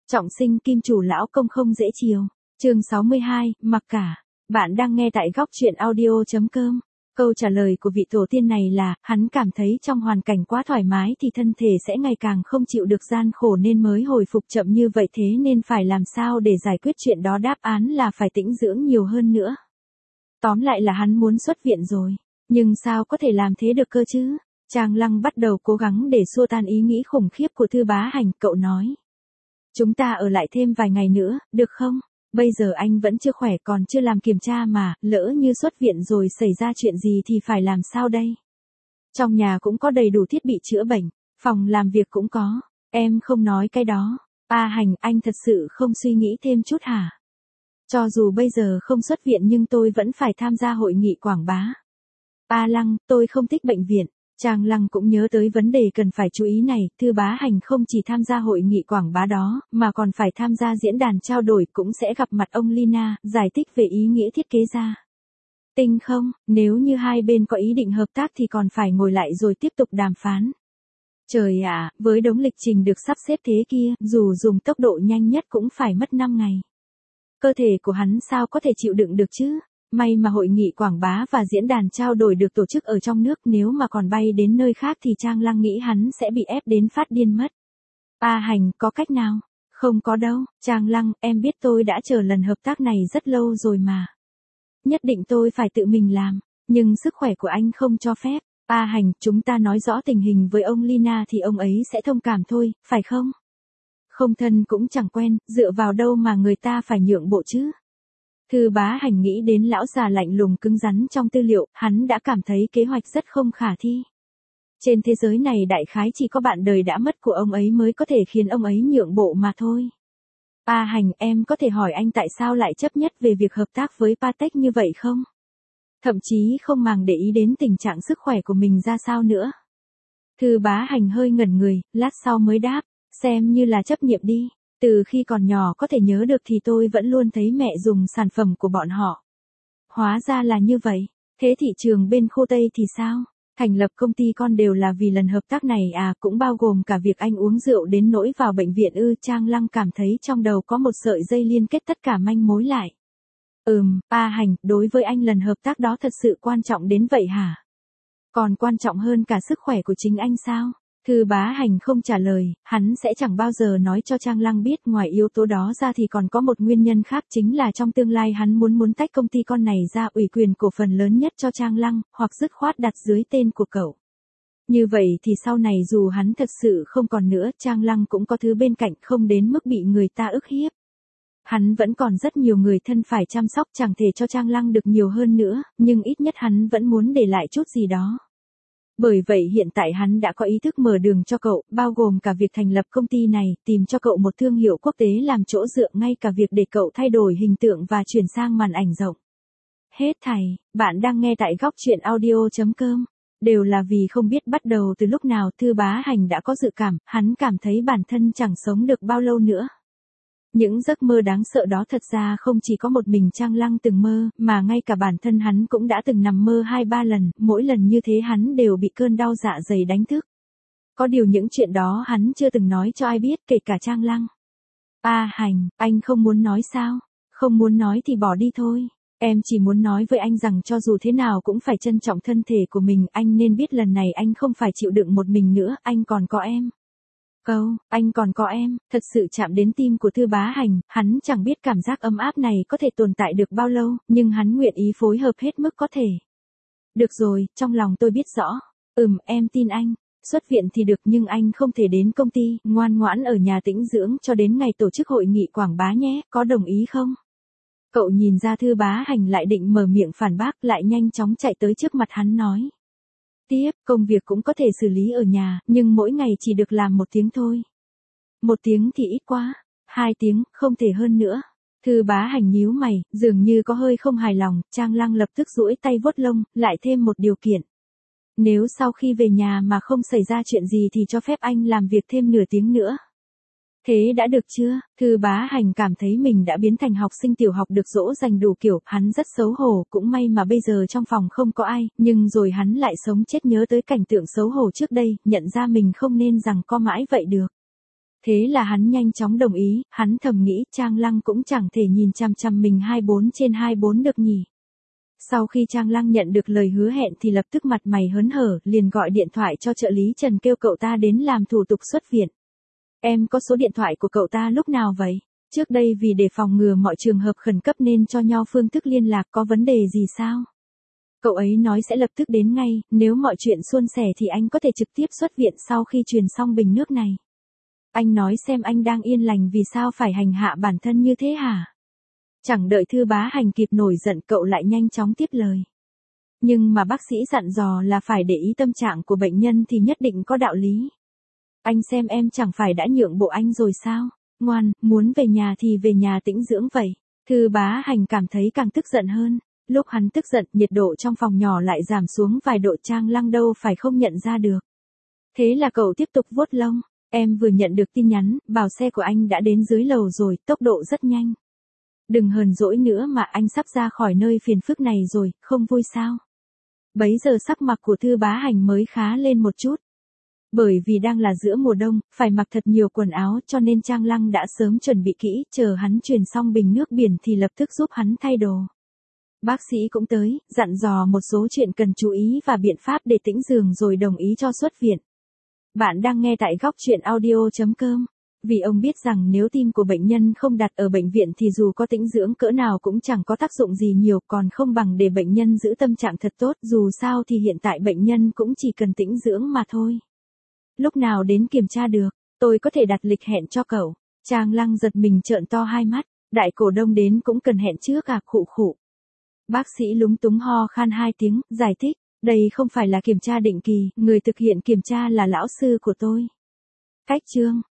Trọng sinh kim chủ lão công không dễ chiều. Chương 62, mặc cả. Bạn đang nghe tại góc truyện audio.com. Câu trả lời của vị tổ tiên này là, hắn cảm thấy trong hoàn cảnh quá thoải mái thì thân thể sẽ ngày càng không chịu được gian khổ nên mới hồi phục chậm như vậy, thế nên phải làm sao để giải quyết chuyện đó, đáp án là phải tĩnh dưỡng nhiều hơn nữa. Tóm lại là hắn muốn xuất viện rồi. Nhưng sao có thể làm thế được cơ chứ? Trang Lăng bắt đầu cố gắng để xua tan ý nghĩ khủng khiếp của Thư Bá Hành, cậu nói. Chúng ta ở lại thêm vài ngày nữa, được không? Bây giờ anh vẫn chưa khỏe, còn chưa làm kiểm tra mà, lỡ như xuất viện rồi xảy ra chuyện gì thì phải làm sao đây? Trong nhà cũng có đầy đủ thiết bị chữa bệnh, phòng làm việc cũng có, em không nói cái đó. Hành, anh thật sự không suy nghĩ thêm chút hả? Cho dù bây giờ không xuất viện nhưng tôi vẫn phải tham gia hội nghị quảng bá. Lăng, tôi không thích bệnh viện. Trang Lăng cũng nhớ tới vấn đề cần phải chú ý này, Thư Bá Hành không chỉ tham gia hội nghị quảng bá đó, mà còn phải tham gia diễn đàn trao đổi, cũng sẽ gặp mặt ông Lina, giải thích về ý nghĩa thiết kế ra. Tinh không, nếu như hai bên có ý định hợp tác thì còn phải ngồi lại rồi tiếp tục đàm phán. Trời ạ, với đống lịch trình được sắp xếp thế kia, dù dùng tốc độ nhanh nhất cũng phải mất 5 ngày. Cơ thể của hắn sao có thể chịu đựng được chứ? May mà hội nghị quảng bá và diễn đàn trao đổi được tổ chức ở trong nước, nếu mà còn bay đến nơi khác thì Trang Lăng nghĩ hắn sẽ bị ép đến phát điên mất. Hành, có cách nào? Không có đâu, Trang Lăng, em biết tôi đã chờ lần hợp tác này rất lâu rồi mà. Nhất định tôi phải tự mình làm, nhưng sức khỏe của anh không cho phép. Hành, chúng ta nói rõ tình hình với ông Lina thì ông ấy sẽ thông cảm thôi, phải không? Không thân cũng chẳng quen, dựa vào đâu mà người ta phải nhượng bộ chứ? Thư Bá Hành nghĩ đến lão già lạnh lùng cứng rắn trong tư liệu, hắn đã cảm thấy kế hoạch rất không khả thi. Trên thế giới này đại khái chỉ có bạn đời đã mất của ông ấy mới có thể khiến ông ấy nhượng bộ mà thôi. Hành, em có thể hỏi anh tại sao lại chấp nhất về việc hợp tác với Patek như vậy không? Thậm chí không màng để ý đến tình trạng sức khỏe của mình ra sao nữa. Thư Bá Hành hơi ngẩn người, lát sau mới đáp, xem như là chấp niệm đi. Từ khi còn nhỏ có thể nhớ được thì tôi vẫn luôn thấy mẹ dùng sản phẩm của bọn họ. Hóa ra là như vậy, thế thị trường bên khu Tây thì sao? Thành lập công ty con đều là vì lần hợp tác này à, cũng bao gồm cả việc anh uống rượu đến nỗi vào bệnh viện ư? Trang Lăng cảm thấy trong đầu có một sợi dây liên kết tất cả manh mối lại. Hành, đối với anh lần hợp tác đó thật sự quan trọng đến vậy hả? Còn quan trọng hơn cả sức khỏe của chính anh sao? Thư Bá Hành không trả lời, hắn sẽ chẳng bao giờ nói cho Trang Lăng biết, ngoài yếu tố đó ra thì còn có một nguyên nhân khác, chính là trong tương lai hắn muốn tách công ty con này ra, ủy quyền cổ phần lớn nhất cho Trang Lăng, hoặc dứt khoát đặt dưới tên của cậu. Như vậy thì sau này dù hắn thật sự không còn nữa, Trang Lăng cũng có thứ bên cạnh, không đến mức bị người ta ức hiếp. Hắn vẫn còn rất nhiều người thân phải chăm sóc, chẳng thể cho Trang Lăng được nhiều hơn nữa, nhưng ít nhất hắn vẫn muốn để lại chút gì đó. Bởi vậy hiện tại hắn đã có ý thức mở đường cho cậu, bao gồm cả việc thành lập công ty này, tìm cho cậu một thương hiệu quốc tế làm chỗ dựa, ngay cả việc để cậu thay đổi hình tượng và chuyển sang màn ảnh rộng. Hết thảy, bạn đang nghe tại góc truyện audio.com. Đều là vì không biết bắt đầu từ lúc nào Thư Bá Hành đã có dự cảm, hắn cảm thấy bản thân chẳng sống được bao lâu nữa. Những giấc mơ đáng sợ đó thật ra không chỉ có một mình Trang Lăng từng mơ, mà ngay cả bản thân hắn cũng đã từng nằm mơ 2-3 lần, mỗi lần như thế hắn đều bị cơn đau dạ dày đánh thức. Có điều những chuyện đó hắn chưa từng nói cho ai biết, kể cả Trang Lăng. Hành, anh không muốn nói sao? Không muốn nói thì bỏ đi thôi. Em chỉ muốn nói với anh rằng cho dù thế nào cũng phải trân trọng thân thể của mình, anh nên biết lần này anh không phải chịu đựng một mình nữa, anh còn có em. Anh còn có em, thật sự chạm đến tim của Thư Bá Hành, hắn chẳng biết cảm giác ấm áp này có thể tồn tại được bao lâu, nhưng hắn nguyện ý phối hợp hết mức có thể. Được rồi, trong lòng tôi biết rõ. Em tin anh. Xuất viện thì được nhưng anh không thể đến công ty, ngoan ngoãn ở nhà tĩnh dưỡng cho đến ngày tổ chức hội nghị quảng bá nhé, có đồng ý không? Cậu nhìn ra Thư Bá Hành lại định mở miệng phản bác, lại nhanh chóng chạy tới trước mặt hắn nói. Tiếp, công việc cũng có thể xử lý ở nhà, nhưng mỗi ngày chỉ được làm 1 tiếng thôi. 1 tiếng thì ít quá, 2 tiếng, không thể hơn nữa. Thư Bá Hành nhíu mày, dường như có hơi không hài lòng, Trang Lăng lập tức duỗi tay vuốt lông, lại thêm một điều kiện. Nếu sau khi về nhà mà không xảy ra chuyện gì thì cho phép anh làm việc thêm nửa tiếng nữa. Thế đã được chưa? Thư Bá Hành cảm thấy mình đã biến thành học sinh tiểu học được dỗ dành đủ kiểu, hắn rất xấu hổ, cũng may mà bây giờ trong phòng không có ai, nhưng rồi hắn lại sống chết nhớ tới cảnh tượng xấu hổ trước đây, nhận ra mình không nên giằng co mãi vậy được. Thế là hắn nhanh chóng đồng ý, hắn thầm nghĩ Trang Lăng cũng chẳng thể nhìn chằm chằm mình 24/24 được nhỉ. Sau khi Trang Lăng nhận được lời hứa hẹn thì lập tức mặt mày hớn hở, liền gọi điện thoại cho trợ lý Trần kêu cậu ta đến làm thủ tục xuất viện. Em có số điện thoại của cậu ta lúc nào vậy? Trước đây vì để phòng ngừa mọi trường hợp khẩn cấp nên cho nhau phương thức liên lạc, có vấn đề gì sao? Cậu ấy nói sẽ lập tức đến ngay, nếu mọi chuyện suôn sẻ thì anh có thể trực tiếp xuất viện sau khi truyền xong bình nước này. Anh nói xem anh đang yên lành vì sao phải hành hạ bản thân như thế hả? Chẳng đợi Thư Bá Hành kịp nổi giận cậu lại nhanh chóng tiếp lời. Nhưng mà bác sĩ dặn dò là phải để ý tâm trạng của bệnh nhân thì nhất định có đạo lý. Anh xem em chẳng phải đã nhượng bộ anh rồi sao? Ngoan, muốn về nhà thì về nhà tĩnh dưỡng vậy. Thư Bá Hành cảm thấy càng tức giận hơn. Lúc hắn tức giận, nhiệt độ trong phòng nhỏ lại giảm xuống vài độ, Trang Lăng đâu phải không nhận ra được. Thế là cậu tiếp tục vuốt lông. Em vừa nhận được tin nhắn, bảo xe của anh đã đến dưới lầu rồi, tốc độ rất nhanh. Đừng hờn dỗi nữa mà, anh sắp ra khỏi nơi phiền phức này rồi, không vui sao? Bấy giờ sắc mặt của Thư Bá Hành mới khá lên một chút. Bởi vì đang là giữa mùa đông, phải mặc thật nhiều quần áo cho nên Trang Lăng đã sớm chuẩn bị kỹ, chờ hắn truyền xong bình nước biển thì lập tức giúp hắn thay đồ. Bác sĩ cũng tới, dặn dò một số chuyện cần chú ý và biện pháp để tĩnh giường rồi đồng ý cho xuất viện. Bạn đang nghe tại góc truyện audio.com. Vì ông biết rằng nếu tim của bệnh nhân không đặt ở bệnh viện thì dù có tĩnh dưỡng cỡ nào cũng chẳng có tác dụng gì nhiều, còn không bằng để bệnh nhân giữ tâm trạng thật tốt, dù sao thì hiện tại bệnh nhân cũng chỉ cần tĩnh dưỡng mà thôi. Lúc nào đến kiểm tra được, tôi có thể đặt lịch hẹn cho cậu. Trang Lăng giật mình trợn to hai mắt, đại cổ đông đến cũng cần hẹn trước à? Khụ khụ. Bác sĩ lúng túng ho khan hai tiếng, giải thích, đây không phải là kiểm tra định kỳ, người thực hiện kiểm tra là lão sư của tôi. Cách chương